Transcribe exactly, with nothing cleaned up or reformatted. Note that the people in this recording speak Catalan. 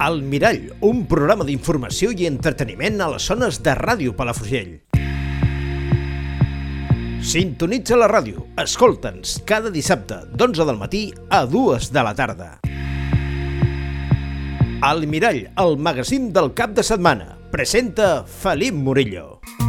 El Mirall, un programa d'informació i entreteniment a les zones de Ràdio Palafrugell. Sintonitza la ràdio, escolta'ns cada dissabte d'onze del matí a dues de la tarda. El Mirall, el magazín del cap de setmana, presenta Felip Murillo.